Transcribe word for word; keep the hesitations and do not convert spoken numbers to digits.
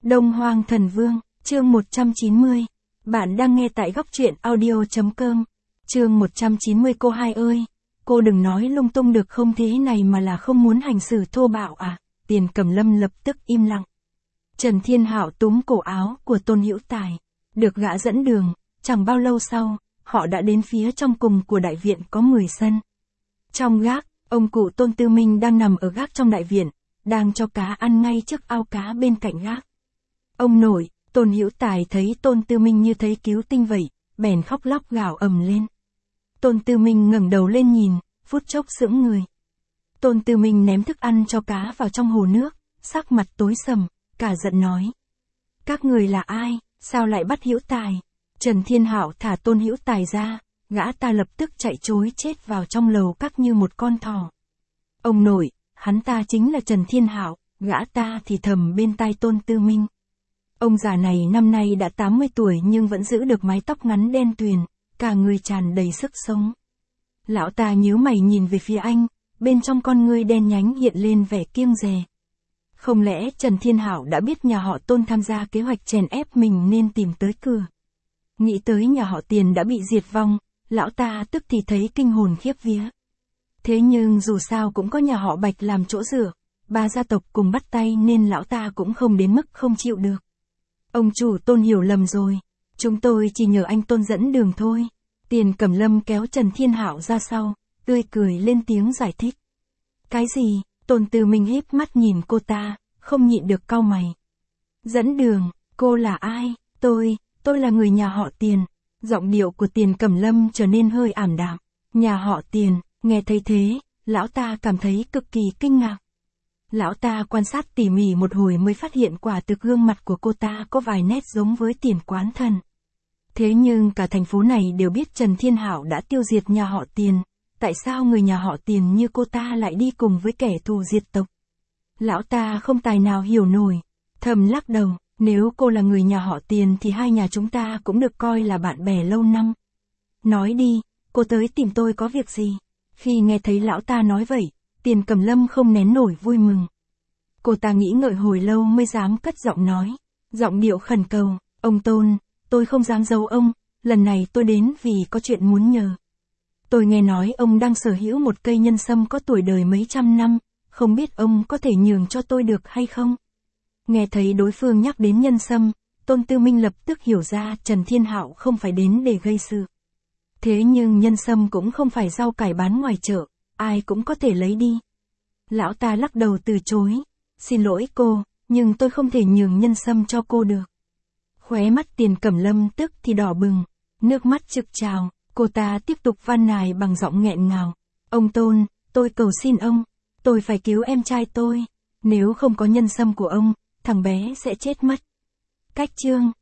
Đông Hoang Thần Vương, chương một trăm chín mươi. Bạn đang nghe tại góc truyện audio chấm com. Chương một trăm chín mươi. Cô hai ơi, cô đừng nói lung tung được không, thế này mà là không muốn hành xử thô bạo à? Tiền Cẩm Lâm lập tức im lặng. Trần Thiên Hạo túm cổ áo của Tôn Hữu Tài, được gã dẫn đường, chẳng bao lâu sau, họ đã đến phía trong cùng của đại viện có mười sân. Trong gác, ông cụ Tôn Tư Minh đang nằm ở gác trong đại viện, đang cho cá ăn ngay trước ao cá bên cạnh gác. Ông nội, Tôn Hữu Tài thấy Tôn Tư Minh như thấy cứu tinh vậy, bèn khóc lóc gào ầm lên. Tôn Tư Minh ngẩng đầu lên nhìn, phút chốc sững người. Tôn Tư Minh ném thức ăn cho cá vào trong hồ nước, sắc mặt tối sầm, cả giận nói: các người là ai, sao lại bắt Hữu Tài? Trần Thiên Hạo thả Tôn Hữu Tài ra, gã ta lập tức chạy trối chết vào trong lầu các như một con thỏ. Ông nội, hắn ta chính là Trần Thiên Hạo, gã ta thì thầm bên tai Tôn Tư Minh. Ông già này năm nay đã tám mươi tuổi nhưng vẫn giữ được mái tóc ngắn đen tuyền, cả người tràn đầy sức sống. Lão ta nhíu mày nhìn về phía anh, bên trong con ngươi đen nhánh hiện lên vẻ kiêng dè. Không lẽ Trần Thiên Hạo đã biết nhà họ Tôn tham gia kế hoạch chèn ép mình nên tìm tới cửa? Nghĩ tới nhà họ Tiền đã bị diệt vong, lão ta tức thì thấy kinh hồn khiếp vía. Thế nhưng dù sao cũng có nhà họ Bạch làm chỗ dựa, ba gia tộc cùng bắt tay nên lão ta cũng không đến mức không chịu được. Ông chủ Tôn hiểu lầm rồi, chúng tôi chỉ nhờ anh Tôn dẫn đường thôi. Tiền Cẩm Lâm kéo Trần Thiên Hạo ra sau, tươi cười lên tiếng giải thích. Cái gì? Tôn Tư Minh híp mắt nhìn cô ta, không nhịn được cau mày. Dẫn đường, cô là ai? Tôi, tôi là người nhà họ Tiền. Giọng điệu của Tiền Cẩm Lâm trở nên hơi ảm đạm. Nhà họ Tiền, nghe thấy thế, lão ta cảm thấy cực kỳ kinh ngạc. Lão ta quan sát tỉ mỉ một hồi mới phát hiện quả thực gương mặt của cô ta có vài nét giống với Tiền Quán Thần. Thế nhưng cả thành phố này đều biết Trần Thiên Hạo đã tiêu diệt nhà họ Tiền. Tại sao người nhà họ Tiền như cô ta lại đi cùng với kẻ thù diệt tộc? Lão ta không tài nào hiểu nổi, thầm lắc đầu, nếu cô là người nhà họ Tiền thì hai nhà chúng ta cũng được coi là bạn bè lâu năm. Nói đi, cô tới tìm tôi có việc gì? Khi nghe thấy lão ta nói vậy, Tiền Cẩm Lâm không nén nổi vui mừng. Cô ta nghĩ ngợi hồi lâu mới dám cất giọng nói, giọng điệu khẩn cầu, ông Tôn, tôi không dám giấu ông, lần này tôi đến vì có chuyện muốn nhờ. Tôi nghe nói ông đang sở hữu một cây nhân sâm có tuổi đời mấy trăm năm, không biết ông có thể nhường cho tôi được hay không? Nghe thấy đối phương nhắc đến nhân sâm, Tôn Tư Minh lập tức hiểu ra Trần Thiên Hạo không phải đến để gây sự. Thế nhưng nhân sâm cũng không phải rau cải bán ngoài chợ, ai cũng có thể lấy đi. Lão ta lắc đầu từ chối, xin lỗi cô, nhưng tôi không thể nhường nhân sâm cho cô được. Khóe mắt Tiền Cẩm Lâm tức thì đỏ bừng, nước mắt trực trào. Cô ta tiếp tục van nài bằng giọng nghẹn ngào. Ông Tôn, tôi cầu xin ông, tôi phải cứu em trai tôi. Nếu không có nhân sâm của ông, thằng bé sẽ chết mất. Cách chương